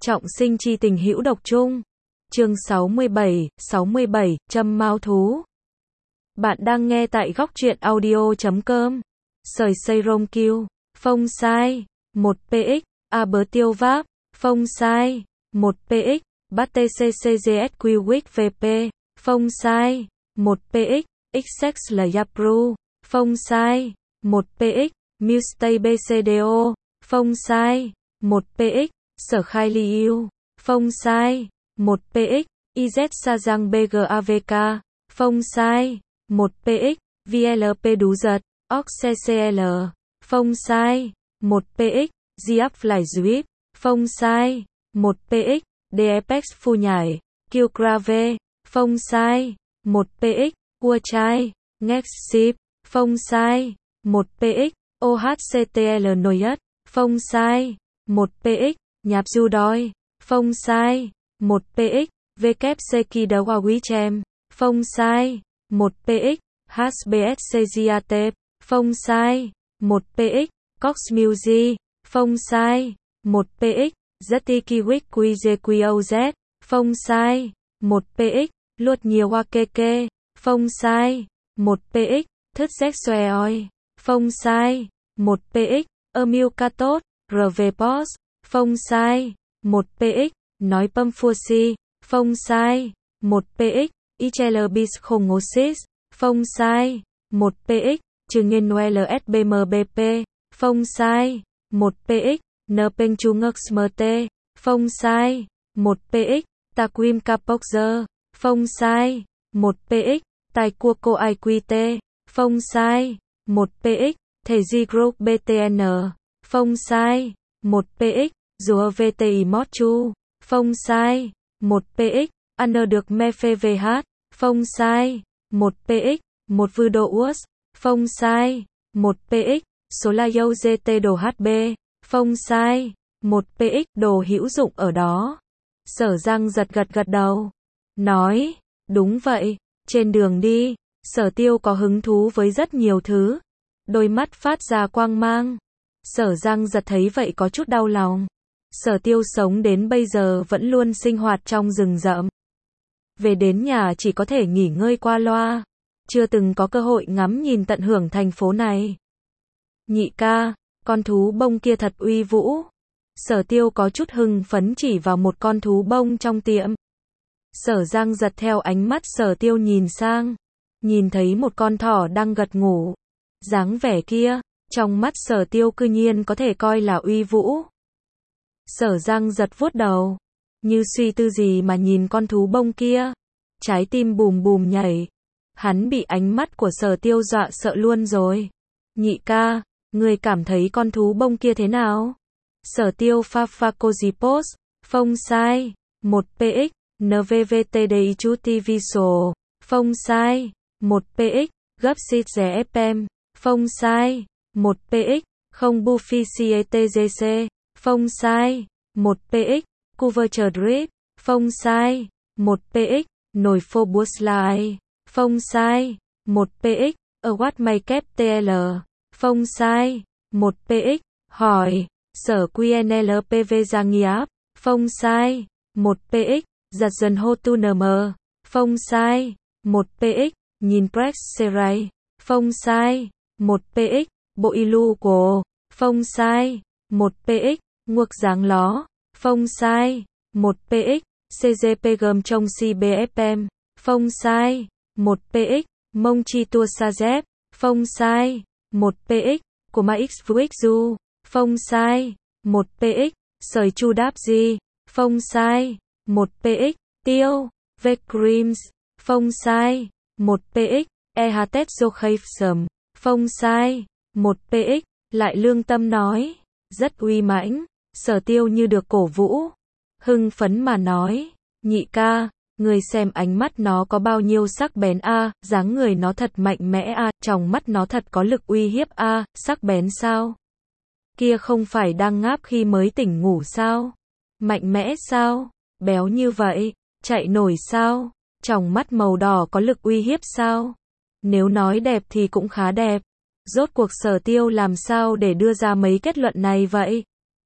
Trọng sinh chi tình hữu độc chung. Chương 67, Châm Mao Thú. Bạn đang nghe tại góc truyện audio.com. Sởi xây rong kiêu. Phông sai. 1px. A bớ tiêu váp. Phông sai. 1px. Bắt TCCGSQ Wick VP. Phông sai. 1px. Xsex là Yapru. Phông sai. 1px. Mustay BCDO. Phông sai. 1px. Sở khai ly yêu. Phông sai. 1px. IZ Sajang BGAVK. Phông sai. 1px. VLP đú giật. OXCCL. Phông sai. 1px. Giap lại Zwip. Phông sai. 1px. DEPEX phu nhải. Qgrave. Phông sai. 1px. Ua chai. Next ship. Phông sai. 1px. OHCTL Noyet. Phông sai. 1px. Nhạp du đói. Phông sai. 1px. WC đấu Huawei chem. Phông sai. 1px. HBSCGAT. Phông sai. 1px. Cox Music. Phông sai. 1px. Zetikiwik QJQOZ. Phông sai. 1px. Luột nhiều hoa kê. Phông sai. 1px. Thức rét xòe oi. Phông sai. 1px. Amilcatot. RV Post. Phông sai. 1px. Nói pâm phua si. Phông sai. 1px. Ichelabis khongosis. Phông sai. 1px. Trừ nghiên LSBMBP. Phông sai. 1px. Npeng Chungux MT. Phông sai. 1px. Taquim Capoxer. Phông sai. 1px. Tài cua cô IQT. Phông sai. 1px. Thể di group BTN. Phông sai. 1px. Rùa VTI Mót Chu. Phông sai. 1px. Under được Mefe VH. Phông sai. 1px. Một vư độ US. Phông sai. 1px. Số là dâu GT đồ HB. Phông sai. 1px. Đồ hữu dụng ở đó. Sở Giang giật gật đầu. Nói. Đúng vậy. Trên đường đi, Sở Tiêu có hứng thú với rất nhiều thứ. Đôi mắt phát ra quang mang. Sở Giang giật thấy vậy có chút đau lòng. Sở Tiêu sống đến bây giờ vẫn luôn sinh hoạt trong rừng rậm. Về đến nhà chỉ có thể nghỉ ngơi qua loa. Chưa từng có cơ hội ngắm nhìn tận hưởng thành phố này. Nhị ca, con thú bông kia thật uy vũ. Sở Tiêu có chút hưng phấn chỉ vào một con thú bông trong tiệm. Sở Giang giật theo ánh mắt Sở Tiêu nhìn sang. Nhìn thấy một con thỏ đang gật ngủ. Dáng vẻ kia, trong mắt Sở Tiêu cư nhiên có thể coi là uy vũ. Sở Giang giật vuốt đầu. Như suy tư gì mà nhìn con thú bông kia. Trái tim bùm bùm nhảy. Hắn bị ánh mắt của Sở Tiêu dọa sợ luôn rồi. Nhị ca, người cảm thấy con thú bông kia thế nào? Sở Tiêu Fafacozipos. Phông sai. 1px. NVVTDI Chuti Visual. Phông sai. 1px. Gấp xịt rẻ FM. Phông sai. 1px. Không Buffy CATGC. Phông sai. 1px. Couverture Drip. Phông sai. 1px. Nồi phô búa slide. Phông sai. 1px. Award Makeup TL. Phông sai. 1px. Hỏi. Sở QNLPV Giang Nghiáp. Phông sai. 1px. Giật dần hô tu nm. Phông sai. 1px. Nhìn Prex Serai. Phông sai. 1px. Bộ ilu cổ. Phông sai. 1px. Nguộc dáng ló. Phông sai. 1px. CGP gầm trong CBFM. Phông sai. 1px. Mông chi tua sa dép. Phông sai. 1px. Của ma X Vuixu. Phông sai. 1px. Sởi chu đáp di. Phông sai. 1px. Tiêu. Vec Creams. Phông sai. 1px. EHT Zokhayf Sầm. Phông sai. 1px. Lại lương tâm nói. Rất uy mãnh. Sở Tiêu như được cổ vũ. Hưng phấn mà nói. Nhị ca, người xem ánh mắt nó có bao nhiêu sắc bén a, dáng người nó thật mạnh mẽ a, trong mắt nó thật có lực uy hiếp a, sắc bén sao? Kia không phải đang ngáp khi mới tỉnh ngủ sao? Mạnh mẽ sao? Béo như vậy, chạy nổi sao? Trong mắt màu đỏ có lực uy hiếp sao? Nếu nói đẹp thì cũng khá đẹp. Rốt cuộc Sở Tiêu làm sao để đưa ra mấy kết luận này vậy?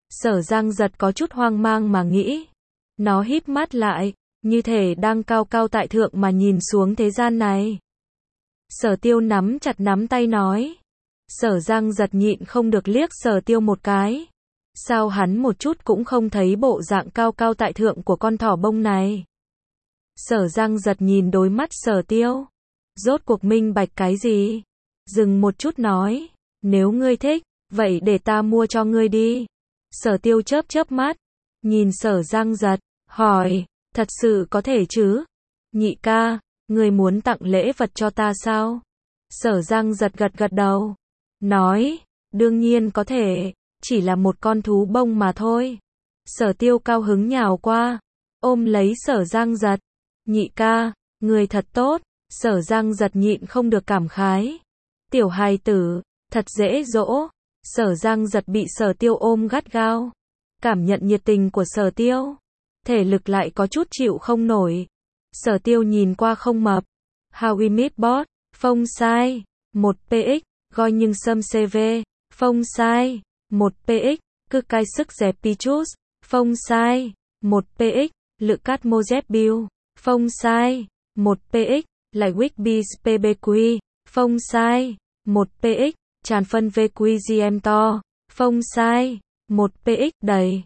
Sở Giang Giật có chút hoang mang mà nghĩ. Nó híp mắt lại, như thể đang cao cao tại thượng mà nhìn xuống thế gian này. Sở Tiêu nắm chặt nắm tay nói. Sở Giang Giật nhịn không được liếc Sở Tiêu một cái. Sao hắn một chút cũng không thấy bộ dạng cao cao tại thượng của con thỏ bông này? Sở Giang Giật nhìn đôi mắt Sở Tiêu. Rốt cuộc minh bạch cái gì? Dừng một chút nói. Nếu ngươi thích, vậy để ta mua cho ngươi đi. Sở Tiêu chớp chớp mắt. Nhìn Sở Giang Giật, hỏi. Thật sự có thể chứ? Nhị ca, ngươi muốn tặng lễ vật cho ta sao? Sở Giang Giật gật gật đầu. Nói. Đương nhiên có thể. Chỉ là một con thú bông mà thôi. Sở Tiêu cao hứng nhào qua. Ôm lấy Sở Giang Giật. Nhị ca, người thật tốt. Sở Giang Giật nhịn không được cảm khái. Tiểu hài tử, thật dễ dỗ. Sở Giang Giật bị Sở Tiêu ôm gắt gao. Cảm nhận nhiệt tình của Sở Tiêu. Thể lực lại có chút chịu không nổi. Sở Tiêu nhìn qua không mập. How we meet bot, phông sai. 1px, gọi nhưng sâm CV. Phông sai. 1px, cứ cai sức dẹp pichus. Phông sai. 1px, lự cát mô dép bill. Phông sai. 1px, lại Wigbis PBQ. Phông sai. 1px, tràn phân VQGM to. Phông sai. 1px, đầy.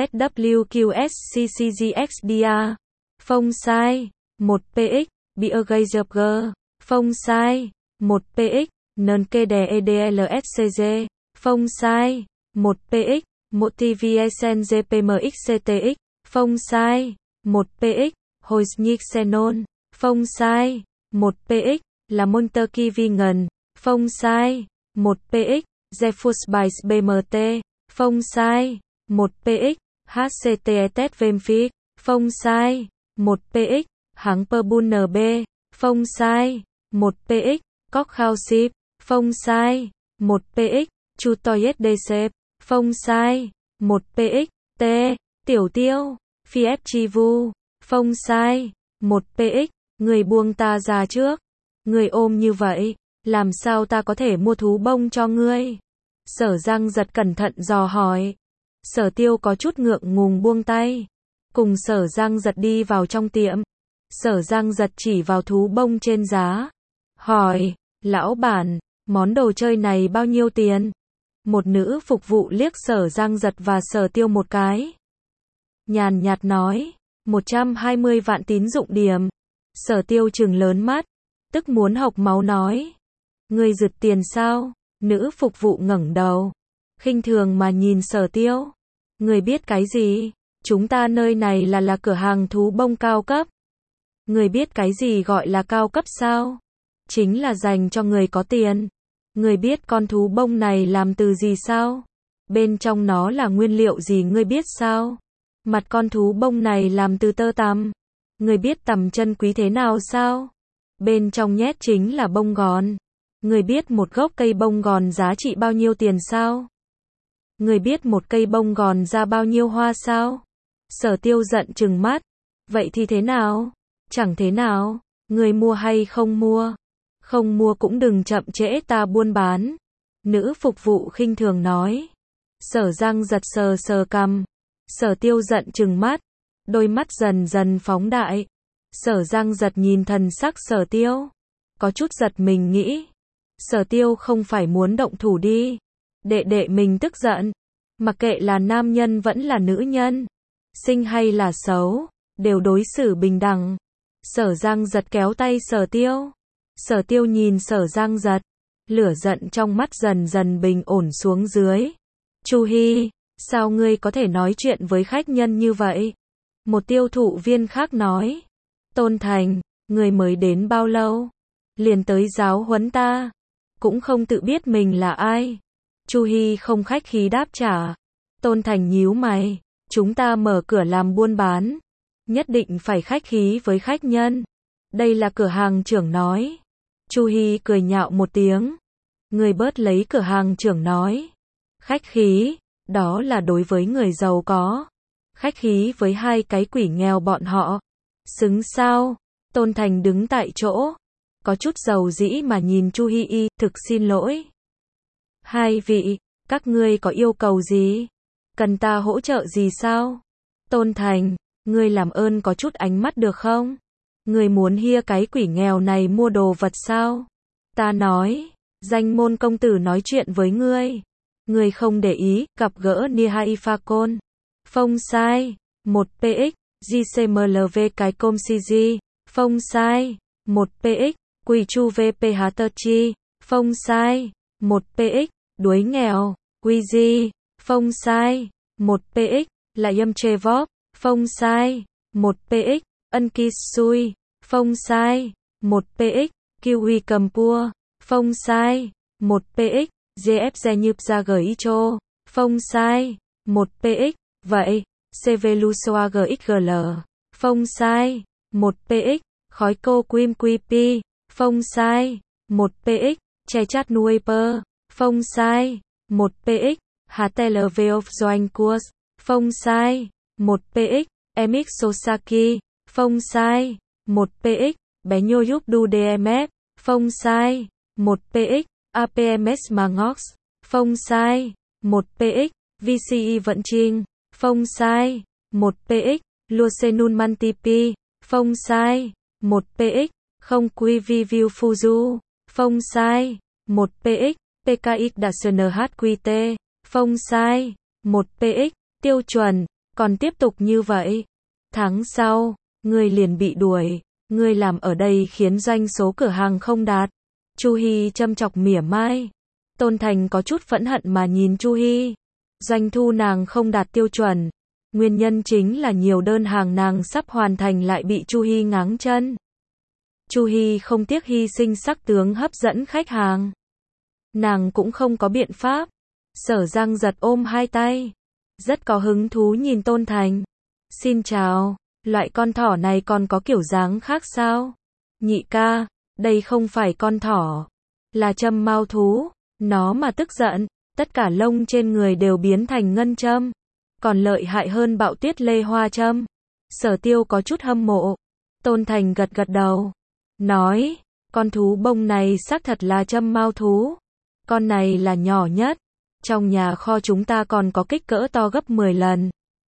ZWQSCCGXDA. Phông sai. 1px, Biergeiserger. Phông sai. 1px, nơn kê đè EDLSCG. Phông sai. 1px, Motivation GPMXCTX. Phông sai. 1px, Hoisnik Xenon. Phông sai. 1px, là Monterkey Vingen. Phông sai. 1px, Zephus Bice BMT. Phông sai. 1px, HCTET Vemfic. Phông sai. 1px, hãng Perbun NB. Phông sai. 1px, Cockhouse Ship. Phông sai. 1px, Chutoyet DCP. Phông sai. 1px, T. Tiểu Tiêu. Phi Chivu. Phông sai. 1px, người buông ta ra trước. Người ôm như vậy, làm sao ta có thể mua thú bông cho ngươi? Sở Giang Giật cẩn thận dò hỏi. Sở Tiêu có chút ngượng ngùng buông tay. Cùng Sở Giang Giật đi vào trong tiệm. Sở Giang Giật chỉ vào thú bông trên giá. Hỏi, lão bản, món đồ chơi này bao nhiêu tiền? Một nữ phục vụ liếc Sở Giang Giật và Sở Tiêu một cái. Nhàn nhạt nói, 120 vạn tín dụng điểm. Sở Tiêu trừng lớn mắt, tức muốn học máu nói. Ngươi rượt tiền sao? Nữ phục vụ ngẩng đầu, khinh thường mà nhìn Sở Tiêu. Ngươi biết cái gì? Chúng ta nơi này là cửa hàng thú bông cao cấp. Ngươi biết cái gì gọi là cao cấp sao? Chính là dành cho người có tiền. Ngươi biết con thú bông này làm từ gì sao? Bên trong nó là nguyên liệu gì ngươi biết sao? Mặt con thú bông này làm từ tơ tằm. Ngươi biết tằm chân quý thế nào sao? Bên trong nhét chính là bông gòn. Ngươi biết một gốc cây bông gòn giá trị bao nhiêu tiền sao? Ngươi biết một cây bông gòn ra bao nhiêu hoa sao? Sở Tiêu giận trừng mắt. Vậy thì thế nào? Chẳng thế nào. Ngươi mua hay không mua? Không mua cũng đừng chậm trễ ta buôn bán. Nữ phục vụ khinh thường nói. Sở Giang Giật sờ sờ cằm. Sở Tiêu giận trừng mắt. Đôi mắt dần dần phóng đại. Sở Giang Giật nhìn thần sắc Sở Tiêu. Có chút giật mình nghĩ. Sở Tiêu không phải muốn động thủ đi. Đệ đệ mình tức giận. Mặc kệ là nam nhân vẫn là nữ nhân. Xinh hay là xấu. Đều đối xử bình đẳng. Sở Giang Giật kéo tay Sở Tiêu. Sở Tiêu nhìn Sở Giang Giật. Lửa giận trong mắt dần dần bình ổn xuống dưới. Chu Hi, sao ngươi có thể nói chuyện với khách nhân như vậy? Một tiêu thụ viên khác nói. Tôn Thành, người mới đến bao lâu? Liền tới giáo huấn ta. Cũng không tự biết mình là ai. Chu Hi không khách khí đáp trả. Tôn Thành nhíu mày. Chúng ta mở cửa làm buôn bán. Nhất định phải khách khí với khách nhân. Đây là cửa hàng trưởng nói. Chu Hi cười nhạo một tiếng. Người bớt lấy cửa hàng trưởng nói. Khách khí, đó là đối với người giàu có. Khách khí với hai cái quỷ nghèo bọn họ. Xứng sao? Tôn Thành đứng tại chỗ. Có chút giàu dĩ mà nhìn Chu Hi, thực xin lỗi. Hai vị, các ngươi có yêu cầu gì? Cần ta hỗ trợ gì sao? Tôn Thành, ngươi làm ơn có chút ánh mắt được không? Ngươi muốn hia cái quỷ nghèo này mua đồ vật sao? Ta nói, danh môn công tử nói chuyện với ngươi. Ngươi không để ý, gặp gỡ Nihai Phacon. Phông sai, 1px, GCMLV cái com CG. Phông sai, 1px, quỳ chu VP Há Tơ Chi. Phông sai, 1px, đuối nghèo, quy di. Phông sai, 1px, lại yâm chê vóp. Phông sai, 1px, ân kỳ xui. Phông sai, 1px, kiwi cầm pua. Phông sai, 1px, GF nhịp ra gửi chô. Phông sai, 1px, vậy, CV Lusoa GXGL. Phông sai, 1px, khói cô Quim QP. Phông sai, 1px, che chát nuôi pơ. Phông sai, 1px, HTLV of Doanh Course. Phông sai, 1px, MX Sosaki. Phông sai, 1px, bé nhô giúp đu DMF. Phông sai, 1px, APMS Mangox. Phông sai, 1px, VCE Vận Trinh. Phông sai, 1px, Lucenun Mantipi. Phông sai, 1px, không QV View Fuzu. Phông sai, 1px, PKX đạt SNHQT. Phông sai, 1px, tiêu chuẩn, còn tiếp tục như vậy. Tháng sau, ngươi liền bị đuổi, ngươi làm ở đây khiến doanh số cửa hàng không đạt. Chu Hy châm chọc mỉa mai. Tôn Thành có chút phẫn hận mà nhìn Chu Hy. Doanh thu nàng không đạt tiêu chuẩn. Nguyên nhân chính là nhiều đơn hàng nàng sắp hoàn thành lại bị Chu Hy ngáng chân. Chu Hy không tiếc hy sinh sắc tướng hấp dẫn khách hàng. Nàng cũng không có biện pháp. Sở Giang giật ôm hai tay. Rất có hứng thú nhìn Tôn Thành. Xin chào, loại con thỏ này còn có kiểu dáng khác sao? Nhị ca, đây không phải con thỏ. Là châm mao thú. Nó mà tức giận, tất cả lông trên người đều biến thành ngân châm. Còn lợi hại hơn bạo tiết lê hoa châm. Sở Tiêu có chút hâm mộ. Tôn Thành gật gật đầu. Nói, con thú bông này xác thật là châm mao thú. Con này là nhỏ nhất. Trong nhà kho chúng ta còn có kích cỡ to gấp 10 lần.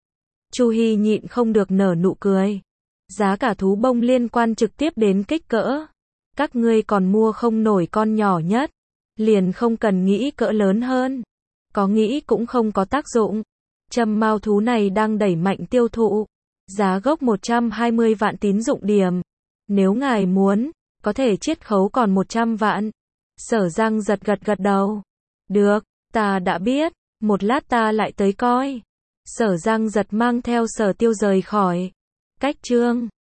Chu Hy nhịn không được nở nụ cười. Giá cả thú bông liên quan trực tiếp đến kích cỡ. Các ngươi còn mua không nổi con nhỏ nhất. Liền không cần nghĩ cỡ lớn hơn. Có nghĩ cũng không có tác dụng. Châm mao thú này đang đẩy mạnh tiêu thụ. Giá gốc 120 vạn tín dụng điểm. Nếu ngài muốn, có thể chiết khấu còn 100 vạn. Sở Giang giật gật đầu. Được, ta đã biết, một lát ta lại tới coi. Sở Giang giật mang theo Sở Tiêu rời khỏi. Cách chương